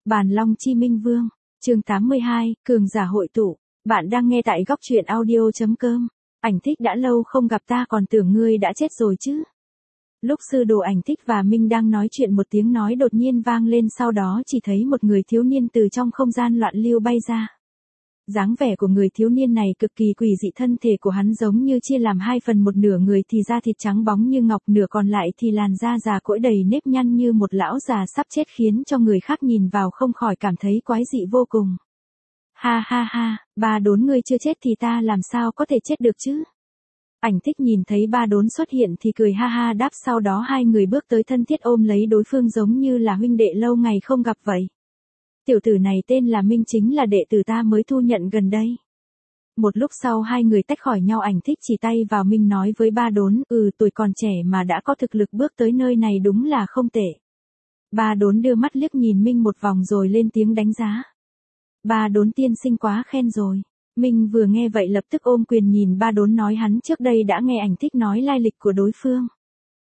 Bàn Long Chi Minh Vương, chương 82, Cường giả hội tụ. Bạn đang nghe tại góc truyện audio.com. Ảnh Thích đã lâu không gặp, ta còn tưởng ngươi đã chết rồi chứ. Lúc sư đồ Ảnh Thích và Minh đang nói chuyện, một tiếng nói đột nhiên vang lên, sau đó chỉ thấy một người thiếu niên từ trong không gian loạn lưu bay ra. Dáng vẻ của người thiếu niên này cực kỳ quỷ dị, thân thể của hắn giống như chia làm hai phần, một nửa người thì da thịt trắng bóng như ngọc, nửa còn lại thì làn da già cỗi đầy nếp nhăn như một lão già sắp chết, khiến cho người khác nhìn vào không khỏi cảm thấy quái dị vô cùng. Ha ha ha, Ba Đốn ngươi chưa chết thì ta làm sao có thể chết được chứ? Ảnh Thích nhìn thấy Ba Đốn xuất hiện thì cười ha ha đáp, sau đó hai người bước tới thân thiết ôm lấy đối phương giống như là huynh đệ lâu ngày không gặp vậy. Tiểu tử này tên là Minh, chính là đệ tử ta mới thu nhận gần đây. Một lúc sau hai người tách khỏi nhau, Ảnh Thích chỉ tay vào Minh nói với Ba Đốn, tuổi còn trẻ mà đã có thực lực bước tới nơi này đúng là không tệ. Ba Đốn đưa mắt liếc nhìn Minh một vòng rồi lên tiếng đánh giá. Ba Đốn tiên sinh quá khen rồi. Minh vừa nghe vậy lập tức ôm quyền nhìn Ba Đốn, nói hắn trước đây đã nghe Ảnh Thích nói lai lịch của đối phương.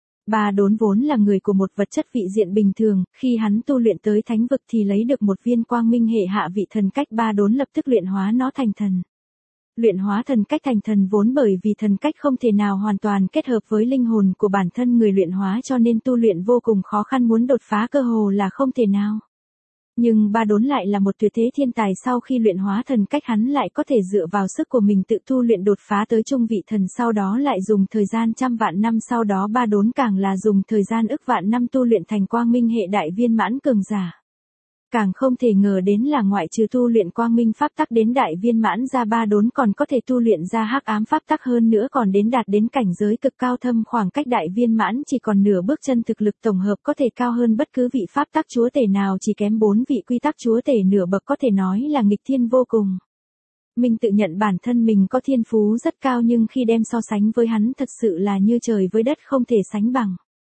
Ba Đốn vốn là người của một vật chất vị diện bình thường, khi hắn tu luyện tới thánh vực thì lấy được một viên quang minh hệ hạ vị thần cách, Ba Đốn lập tức luyện hóa nó thành thần. Luyện hóa thần cách thành thần vốn bởi vì thần cách không thể nào hoàn toàn kết hợp với linh hồn của bản thân người luyện hóa, cho nên tu luyện vô cùng khó khăn, muốn đột phá cơ hồ là không thể nào. Nhưng Ba Đốn lại là một tuyệt thế thiên tài, sau khi luyện hóa thần cách hắn lại có thể dựa vào sức của mình tự tu luyện đột phá tới trung vị thần, sau đó lại dùng thời gian trăm vạn năm, sau đó Ba Đốn càng là dùng thời gian ức vạn năm tu luyện thành quang minh hệ đại viên mãn cường giả. Càng không thể ngờ đến là ngoại trừ tu luyện quang minh pháp tắc đến đại viên mãn ra, Ba Đốn còn có thể tu luyện ra hắc ám pháp tắc, hơn nữa còn đạt đến cảnh giới cực cao thâm, khoảng cách đại viên mãn chỉ còn nửa bước chân, thực lực tổng hợp có thể cao hơn bất cứ vị pháp tắc chúa tể nào, chỉ kém 4 vị quy tắc chúa tể nửa bậc, có thể nói là nghịch thiên vô cùng. Minh tự nhận bản thân mình có thiên phú rất cao, nhưng khi đem so sánh với hắn thật sự là như trời với đất, không thể sánh bằng.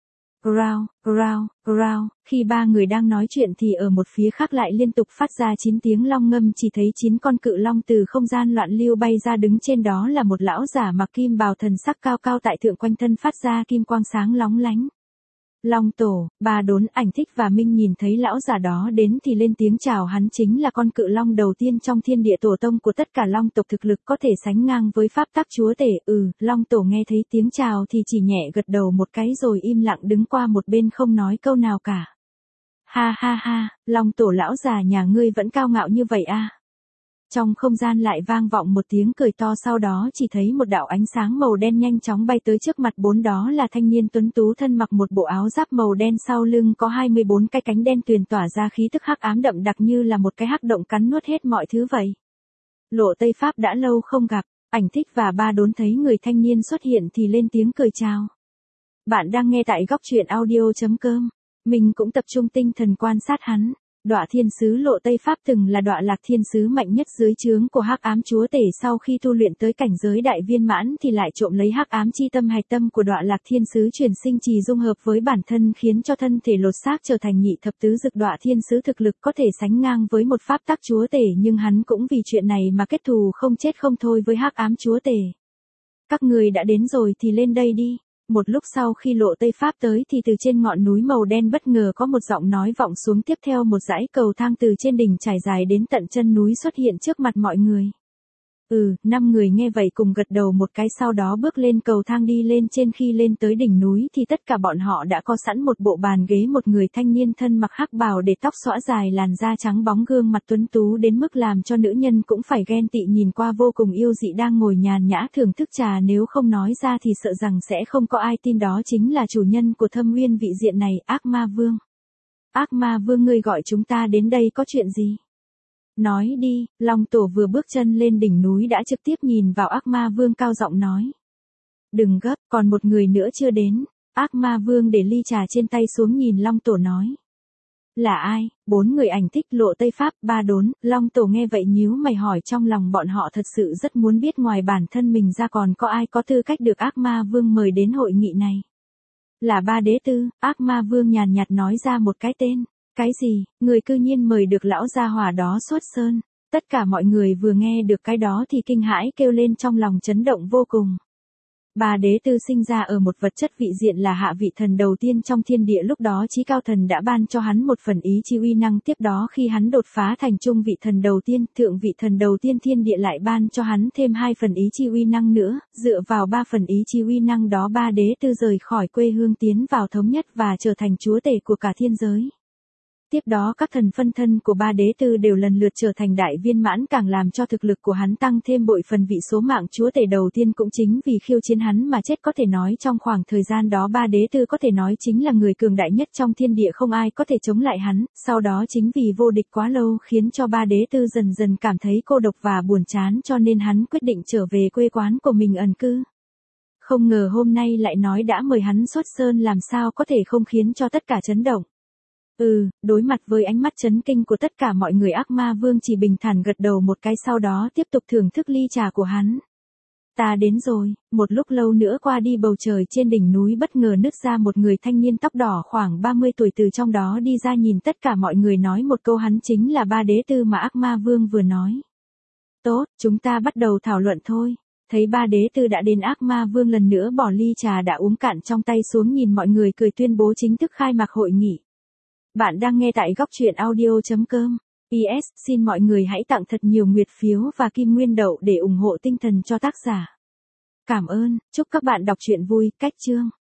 Growl, growl, growl, khi ba người đang nói chuyện thì ở một phía khác lại liên tục phát ra 9 tiếng long ngâm, chỉ thấy 9 con cự long từ không gian loạn lưu bay ra, đứng trên đó là một lão giả mặc kim bào, thần sắc cao cao tại thượng, quanh thân phát ra kim quang sáng lóng lánh. Long tổ. Ba Đốn, Ảnh Thích và Minh nhìn thấy lão giả đó đến thì lên tiếng chào, hắn chính là con cự long đầu tiên trong thiên địa, tổ tông của tất cả long tộc, thực lực có thể sánh ngang với pháp tắc chúa tể. Long tổ nghe thấy tiếng chào thì chỉ nhẹ gật đầu một cái rồi im lặng đứng qua một bên không nói câu nào cả. Ha ha ha, Long tổ lão già nhà ngươi vẫn cao ngạo như vậy à? Trong không gian lại vang vọng một tiếng cười to, sau đó chỉ thấy một đạo ánh sáng màu đen nhanh chóng bay tới trước mặt bốn, đó là thanh niên tuấn tú thân mặc một bộ áo giáp màu đen, sau lưng có 24 cái cánh đen tuyền tỏa ra khí tức hắc ám đậm đặc, như là một cái hắc động cắn nuốt hết mọi thứ vậy. Lộ Tây Pháp đã lâu không gặp, Ảnh Thích và Ba Đốn thấy người thanh niên xuất hiện thì lên tiếng cười chào. Bạn đang nghe tại góc truyện audio.com. Mình cũng tập trung tinh thần quan sát hắn. Đọa thiên sứ Lộ Tây Pháp từng là Đọa Lạc thiên sứ mạnh nhất dưới trướng của hắc ám chúa tể, sau khi tu luyện tới cảnh giới đại viên mãn thì lại trộm lấy hắc ám chi tâm hạch tâm của Đọa Lạc thiên sứ truyền sinh trì dung hợp với bản thân, khiến cho thân thể lột xác trở thành nhị thập tứ dực. Đọa thiên sứ thực lực có thể sánh ngang với một pháp tắc chúa tể, nhưng hắn cũng vì chuyện này mà kết thù không chết không thôi với hắc ám chúa tể. Các người đã đến rồi thì lên đây đi. Một lúc sau khi Lộ Tây Pháp tới thì từ trên ngọn núi màu đen bất ngờ có một giọng nói vọng xuống, tiếp theo một dãy cầu thang từ trên đỉnh trải dài đến tận chân núi xuất hiện trước mặt mọi người. 5 người nghe vậy cùng gật đầu một cái, sau đó bước lên cầu thang đi lên trên. Khi lên tới đỉnh núi thì tất cả bọn họ đã có sẵn một bộ bàn ghế, một người thanh niên thân mặc hắc bào để tóc xõa dài, làn da trắng bóng, gương mặt tuấn tú đến mức làm cho nữ nhân cũng phải ghen tị, nhìn qua vô cùng yêu dị, đang ngồi nhàn nhã thưởng thức trà, nếu không nói ra thì sợ rằng sẽ không có ai tin, đó chính là chủ nhân của Thâm Uyên vị diện này, Ác Ma Vương. Ác Ma Vương, ngươi gọi chúng ta đến đây có chuyện gì? Nói đi. Long tổ vừa bước chân lên đỉnh núi đã trực tiếp nhìn vào Ác Ma Vương, cao giọng nói. Đừng gấp, còn một người nữa chưa đến. Ác Ma Vương để ly trà trên tay xuống nhìn Long tổ nói. Là ai? 4 người Ảnh Thích, Lộ Tây Pháp, Ba Đốn. Long tổ nghe vậy nhíu mày hỏi, trong lòng bọn họ thật sự rất muốn biết ngoài bản thân mình ra còn có ai có tư cách được Ác Ma Vương mời đến hội nghị này. Là Ba Đế Tư. Ác Ma Vương nhàn nhạt nói ra một cái tên. Cái gì? Người cư nhiên mời được lão gia hỏa đó xuất sơn? Tất cả mọi người vừa nghe được cái đó thì kinh hãi kêu lên, trong lòng chấn động vô cùng. Ba đế tư sinh ra ở một vật chất vị diện là hạ vị thần đầu tiên trong thiên địa, lúc đó chí cao thần đã ban cho hắn một phần ý chi uy năng, tiếp đó khi hắn đột phá thành trung vị thần đầu tiên, thượng vị thần đầu tiên, thiên địa lại ban cho hắn thêm 2 phần ý chi uy năng nữa, dựa vào 3 phần ý chi uy năng đó ba đế tư rời khỏi quê hương tiến vào thống nhất và trở thành chúa tể của cả thiên giới. Tiếp đó các thần phân thân của ba đế tư đều lần lượt trở thành đại viên mãn, càng làm cho thực lực của hắn tăng thêm bội phần. Vị số mạng chúa tể đầu tiên cũng chính vì khiêu chiến hắn mà chết, có thể nói trong khoảng thời gian đó ba đế tư có thể nói chính là người cường đại nhất trong thiên địa, không ai có thể chống lại hắn. Sau đó chính vì vô địch quá lâu khiến cho ba đế tư dần dần cảm thấy cô độc và buồn chán, cho nên hắn quyết định trở về quê quán của mình ẩn cư. Không ngờ hôm nay lại nói đã mời hắn xuất sơn, làm sao có thể không khiến cho tất cả chấn động. Đối mặt với ánh mắt chấn kinh của tất cả mọi người, Ác Ma Vương chỉ bình thản gật đầu một cái, sau đó tiếp tục thưởng thức ly trà của hắn. Ta đến rồi. Một lúc lâu nữa qua đi, bầu trời trên đỉnh núi bất ngờ nứt ra, một người thanh niên tóc đỏ khoảng 30 tuổi từ trong đó đi ra, nhìn tất cả mọi người nói một câu, hắn chính là ba đế tư mà Ác Ma Vương vừa nói. Tốt, chúng ta bắt đầu thảo luận thôi. Thấy ba đế tư đã đến, Ác Ma Vương lần nữa bỏ ly trà đã uống cạn trong tay xuống, nhìn mọi người cười tuyên bố chính thức khai mạc hội nghị. Bạn đang nghe tại góc truyện audio.com. PS, xin mọi người hãy tặng thật nhiều nguyệt phiếu và kim nguyên đậu để ủng hộ tinh thần cho tác giả. Cảm ơn, chúc các bạn đọc truyện vui. Cách chương.